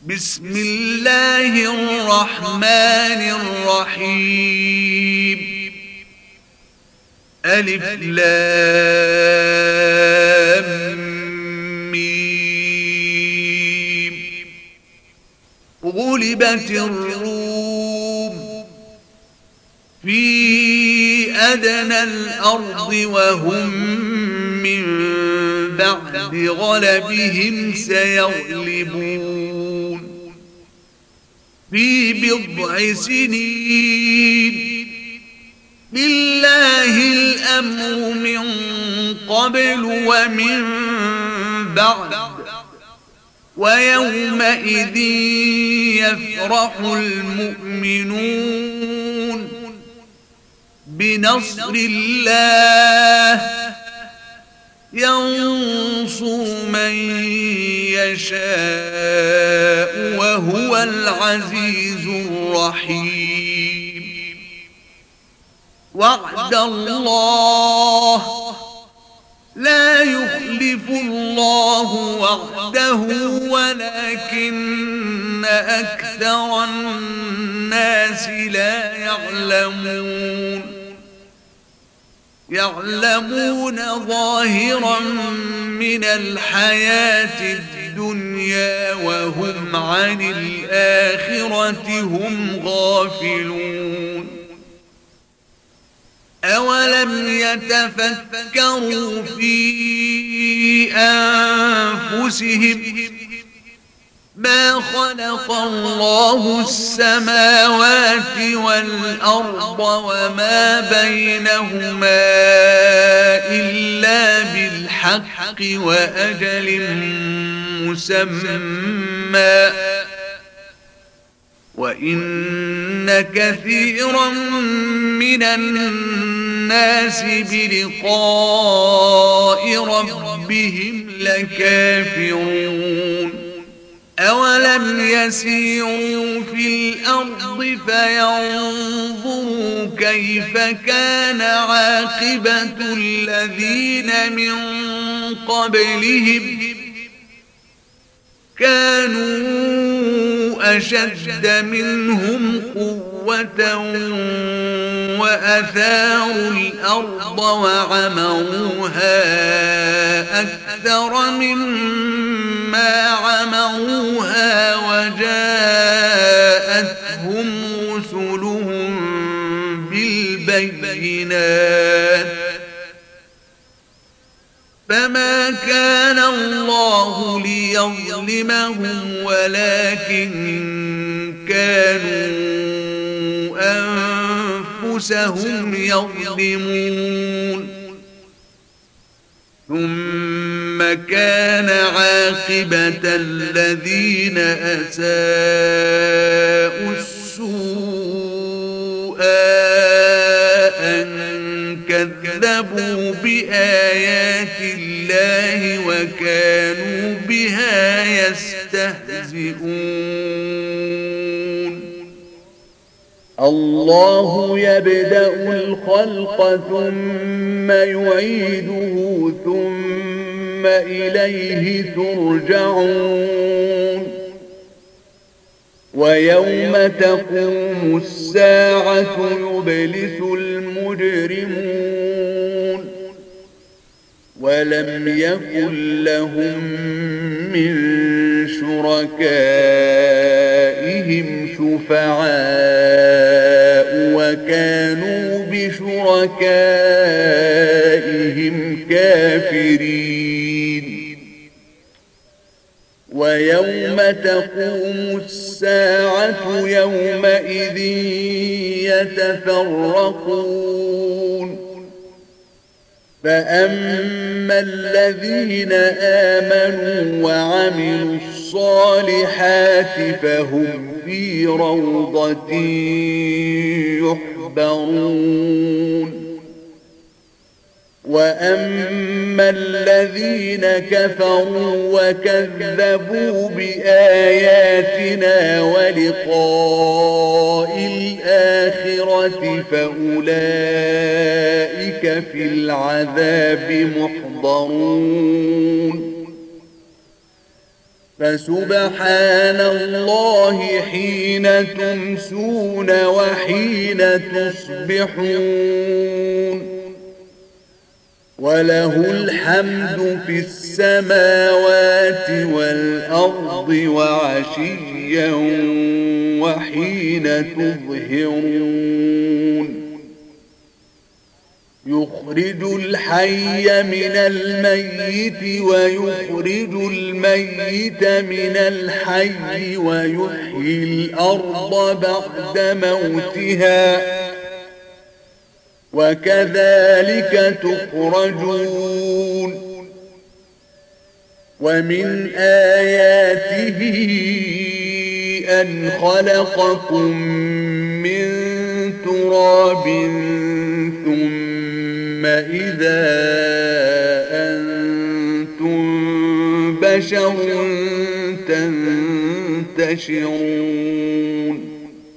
بسم الله الرحمن الرحيم. ألف لام ميم. غلبت الروم في أدنى الأرض وهم من بعد غلبهم سيغلبون في بضع سنين. لله الأمر من قبل ومن بعد ويومئذ يفرح المؤمنون بنصر الله ينصر من يشاء وهو العزيز الرحيم. وعد الله لا يخلف الله وعده ولكن أكثر الناس لا يعلمون ظاهرا من الحياة الدنيا وهم عن الآخرة هم غافلون. أولم يتفكروا في أنفسهم ما خلق الله السماوات والأرض وما بينهما إلا بالحق وأجل مسمى وإن كثيرا من الناس بلقاء ربهم لكافرون. أولم يسيروا في الأرض فينظروا كيف كان عاقبة الذين من قبلهم كانوا أشد منهم قوة وأثاروا الأرض وعمروها أكثر مما عمروها وجاءتهم رسلهم بالبينات فما كان الله ليظلمهم ولكن كانوا أنفسهم يظلمون. ثم كان عاقبة الذين أساءوا السوء أن كذبوا بآيات الله وكانوا بها يستهزئون. الله يبدأ الخلق ثم يعيده ثم إليه ترجعون. ويوم تقوم الساعة يبلس المجرمون ولم يكن لهم من شركائهم شفعاء وكانوا بشركائهم كافرين. ويوم تقوم الساعة يومئذ يتفرقون. فأما الذين آمنوا وعملوا الصالحات فهم في روضة يحبرون. وأما الذين كفروا وكذبوا بآياتنا ولقاء الآخرة فأولئك في العذاب محضرون. فسبحان الله حين تمسون وحين تصبحون وله الحمد في السماوات والأرض وعشيا وحين تظهرون يخرج الحي من الميت ويخرج الميت من الحي ويحيي الأرض بعد موتها وكذلك تخرجون ومن آياته أن خلقكم من تراب ثم إذا أنتم بشر تنتشرون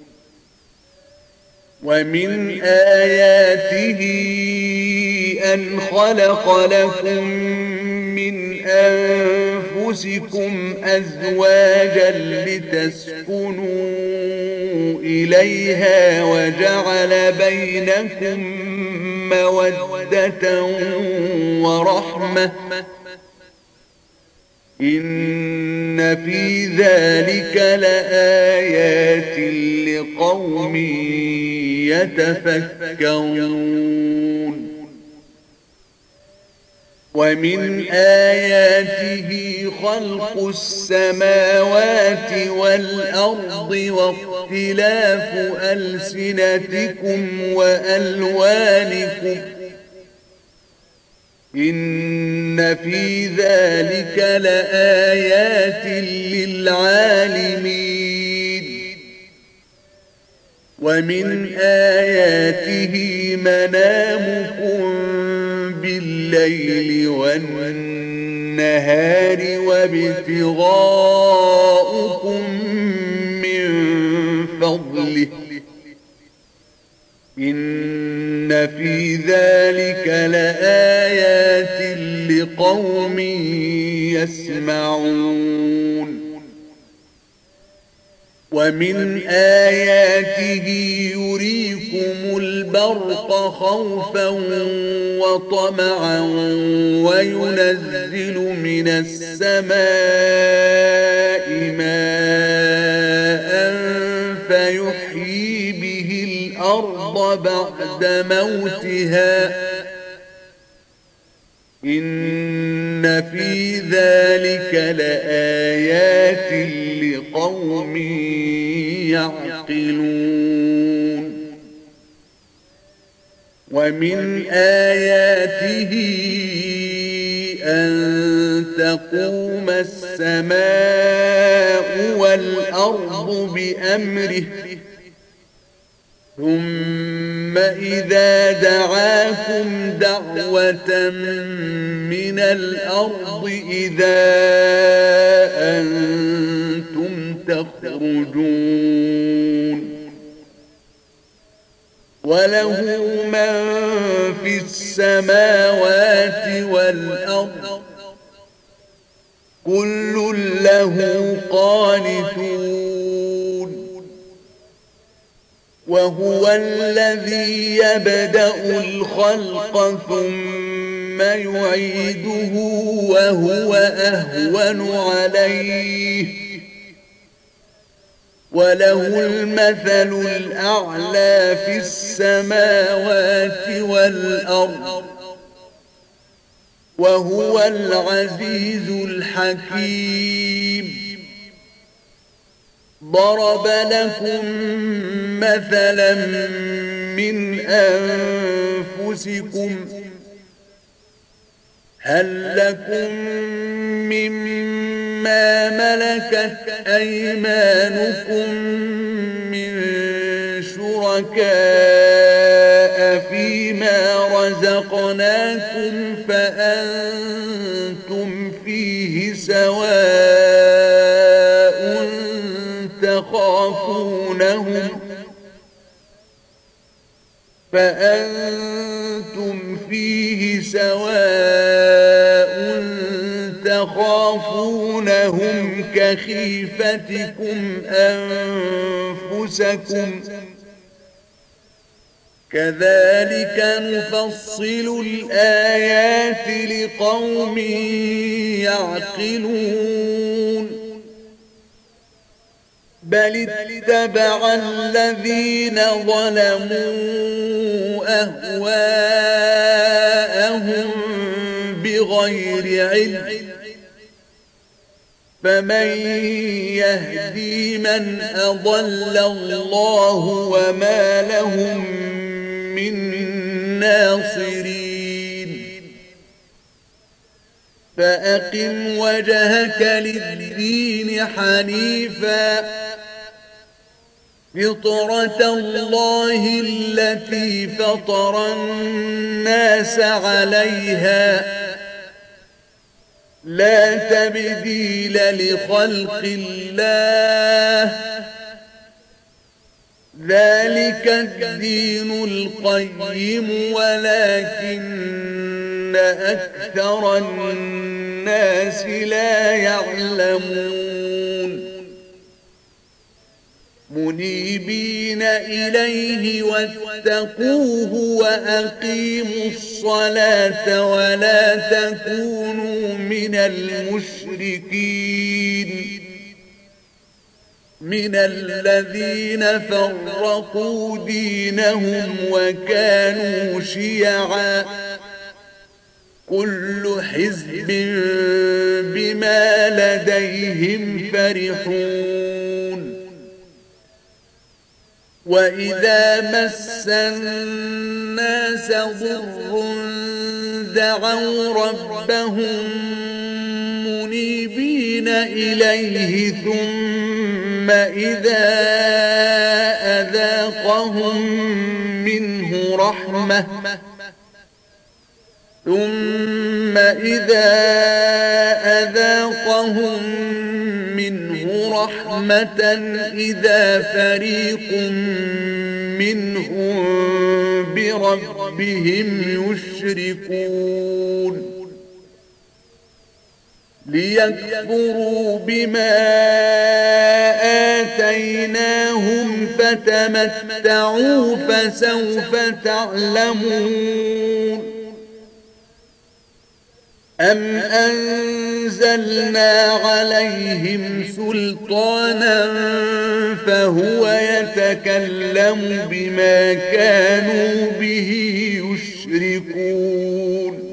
ومن آياته أن خلق لكم من أنفسكم أزواجا لتسكنوا إليها وجعل بينكم مودة ورحمة إن في ذلك لآيات لقوم يتفكرون ومن آياته خلق السماوات والأرض واختلاف ألسنتكم وألوانكم إن في ذلك لآيات للعالمين ومن آياته منامكم بالليل والنهار وابتغاؤكم من فضله إن في ذلك لآيات لقوم يسمعون ومن آياته يريكم البرق خوفا وطمعا وينزل من السماء ماء فيحيي به الأرض بعد موتها إن في ذلك لآيات لقوم يعقلون ومن آياته أن تقوم السماء والأرض بأمره ثم إذا دعاكم دعوة من الأرض إذا أنتم تخرجون وله من في السماوات والأرض كل له قانتون وهو الذي يبدأ الخلق ثم يعيده وهو أهون عليه وله المثل الأعلى في السماوات والأرض وهو العزيز الحكيم ضرب لكم مثلا من أنفسكم هل لكم مما ملكت أيمانكم من شركاء فيما رزقناكم فأنتم فيه سواء تخافونهم كخيفتكم أنفسكم كذلك نفصل الآيات لقوم يعقلون بل اتبع الذين ظلموا أهواءهم بغير علم فمن يهدي من أضل الله وما لهم من ناصرين فأقم وجهك للدين حنيفا فطرة الله التي فطر الناس عليها لا تبديل لخلق الله ذلك الدين القيم ولكن أكثر الناس لا يعلمون منيبين إليه واتقوه وأقيموا الصلاة ولا تكونوا من المشركين من الذين فرقوا دينهم وكانوا شيعا كل حزب بما لديهم فرحون وإذا مس الناس ضر دعوا ربهم منيبين إليه ثم إذا أذاقهم منه رحمة إذا فريق منهم بربهم يشركون ليكفروا بما آتيناهم فتمتعوا فسوف تعلمون أم أنزلنا عليهم سلطانا فهو يتكلم بما كانوا به يشركون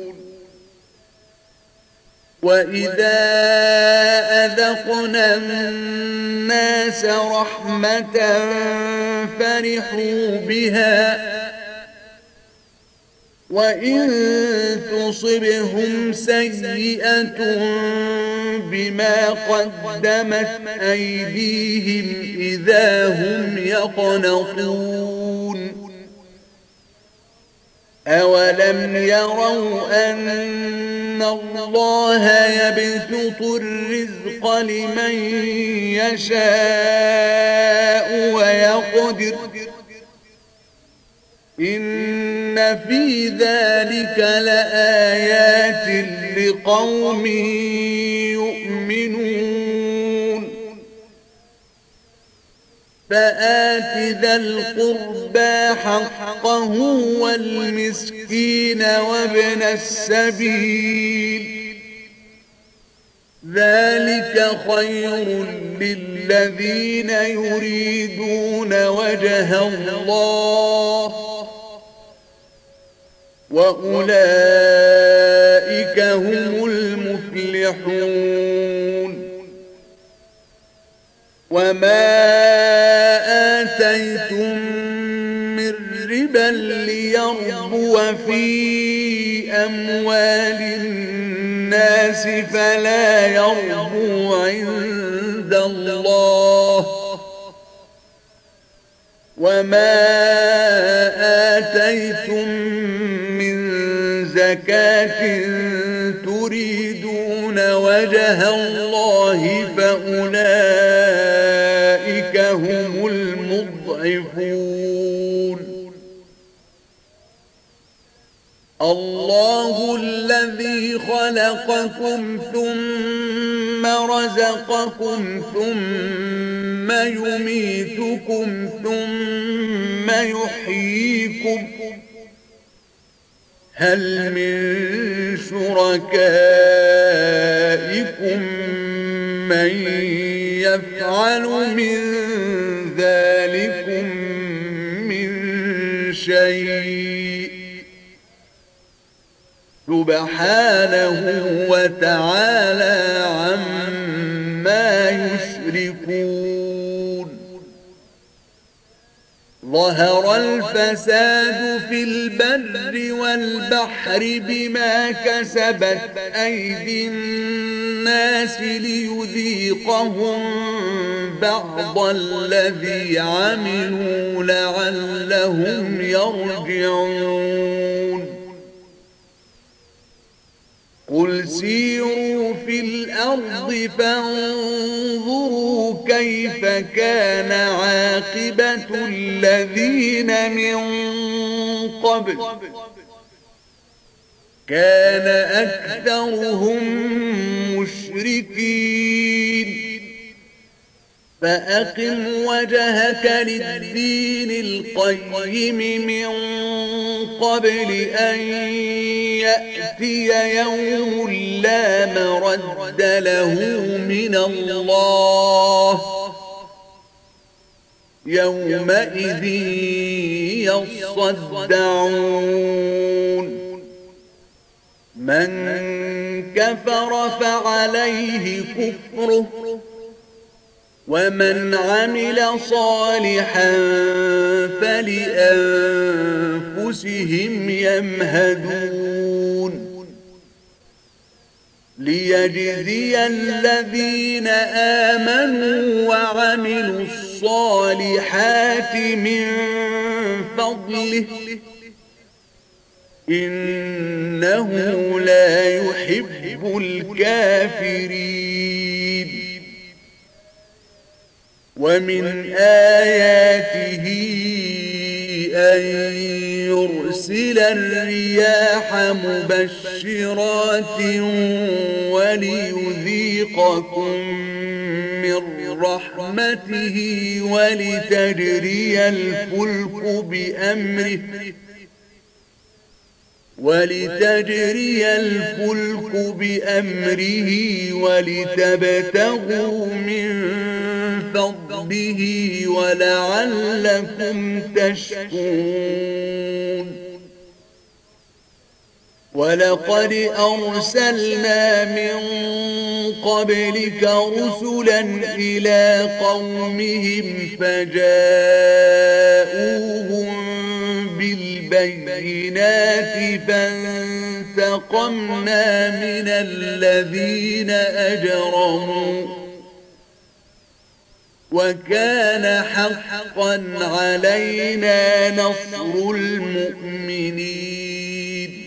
وإذا أذقنا الناس رحمة فرحوا بها وإن تصبهم سيئة بما قدمت أيديهم إذا هم يقنطون أولم يروا أن الله يبسط الرزق لمن يشاء ويقدر إن في ذلك لآيات لقوم يؤمنون فآت ذا القربى حقه والمسكين وابن السبيل ذلك خير للذين يريدون وجه الله وأولئك هم المفلحون وما آتيتم من ربا ليربو في أموال الناس فلا يربو عند الله وما آتيتم من زكاة تريدون وجه الله فأولئك هم المضعفون الله الذي خلقكم ثم رزقكم ثم يميتكم ثم يحييكم هل من شركائكم من يفعل من ذلكم من شيء سبحانه وتعالى عما يشركون ظهر الفساد في البر والبحر بما كسبت أيدي الناس ليذيقهم بعض الذي عملوا لعلهم يرجعون قل سيروا في الأرض فانظروا كيف كان عاقبة الذين من قبل كان أكثرهم مشركين فأقم وجهك للدين القيم من قبل أن يأتي يوم لا مرد له من الله يومئذ يصدعون من كفر فعليه كفره ومن عمل صالحا فلأنفسهم يمهدون ليجزي الذين آمنوا وعملوا الصالحات من فضله إنه لا يحب الكافرين ومن آياته أن يرسل الرياح مبشرات وليذيقكم من رحمته ولتجري الفلك بأمره ولتبتغوا من فضله ولعلكم تشكرون ولقد أرسلنا من قبلك رسلا إلى قومهم فجاءوهم بالبينات فانتقمنا من الذين أجرموا وكان حقا علينا نصر المؤمنين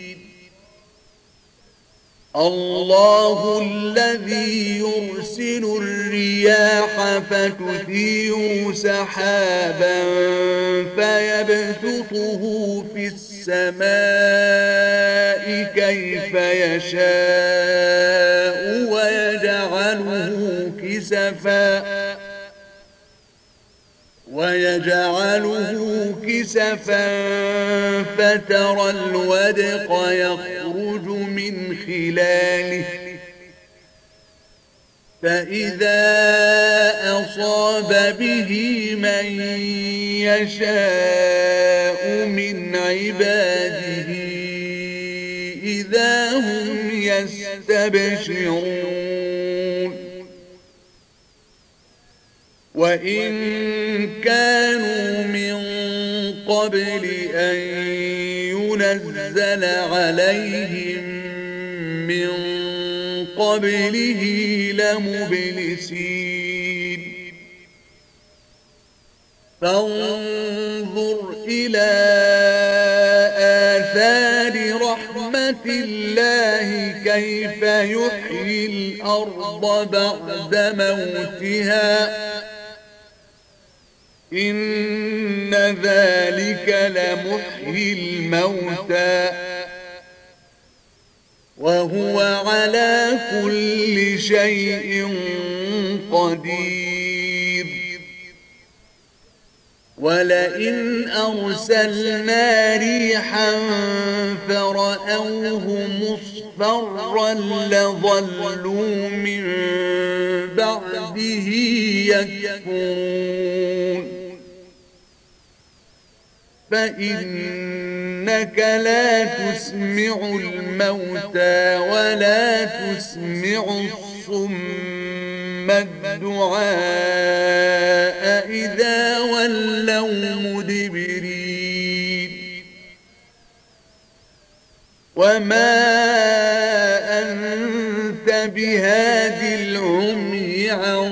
الله الذي يرسل الرياح فتثير سحابا فيبسطه في السماء كيف يشاء ويجعله كسفا فترى الودق يخرج من خلاله فإذا أصاب به من يشاء من عباده إذا هم يستبشرون وإن كانوا من قبل أن ينزل عليهم من قبله لمبلسين فانظر إلى آثار رحمة الله كيف يحيي الأرض بعد موتها إن ذلك لمحيي الموتى وهو على كل شيء قدير ولئن أرسلنا ريحا فرأوه مصفرا لظلوا من بعده يكفرون فإنك لا تسمع الموتى ولا تسمع الصم الدعاء إذا ولوا مدبرين وما أنت بهاد العمي عن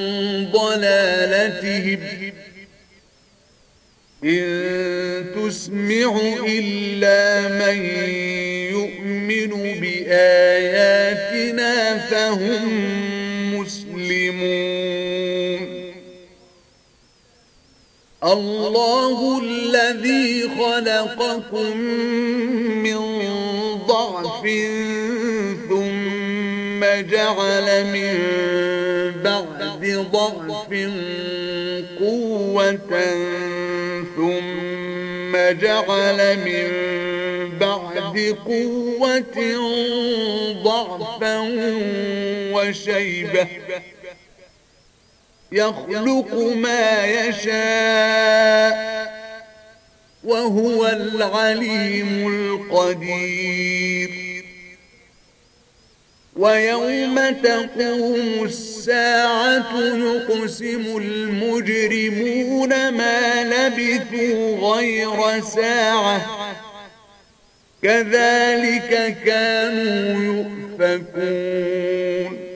ضلالتهم إن تسمع إلا من يؤمن بآياتنا فهم مسلمون الله الذي خلقكم من ضعف ثم جعل من بعد ضعف قوة ثم جعل من بعد قوة ضعفا وشيبة يخلق ما يشاء وهو العليم القدير ويوم تقوم الساعة يقسم المجرمون ما لبثوا غير ساعة كذلك كانوا يؤفكون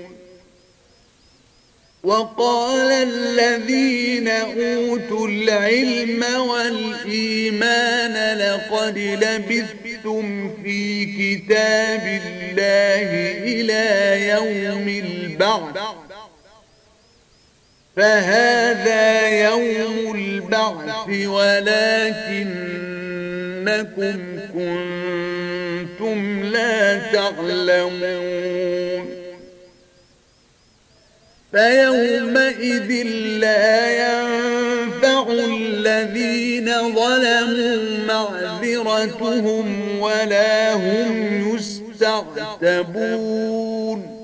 وقال الذين أوتوا العلم والإيمان لقد لبثتم في كتاب الله إلى يوم البعث فهذا يوم البعث ولكنكم كنتم لا تعلمون فيومئذ لا ينفع الذين ظلموا معذرتهم ولا هم يستعتبون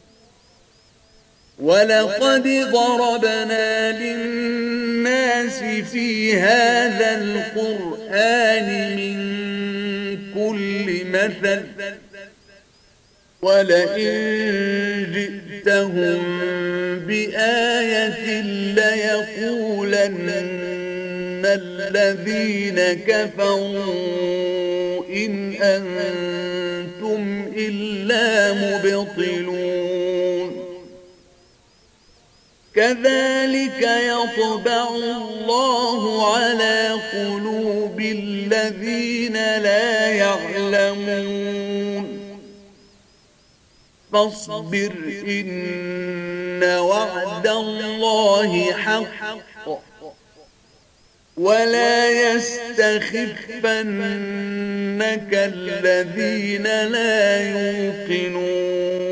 ولقد ضربنا للناس في هذا القرآن من كل مثل ولئن جئتهم بآية ليقولن الذين كفروا إن أنتم إلا مبطلون كذلك يطبع الله على قلوب الذين لا يعلمون فاصبر إن وعد الله حق ولا يستخفنك الذين لا يوقنون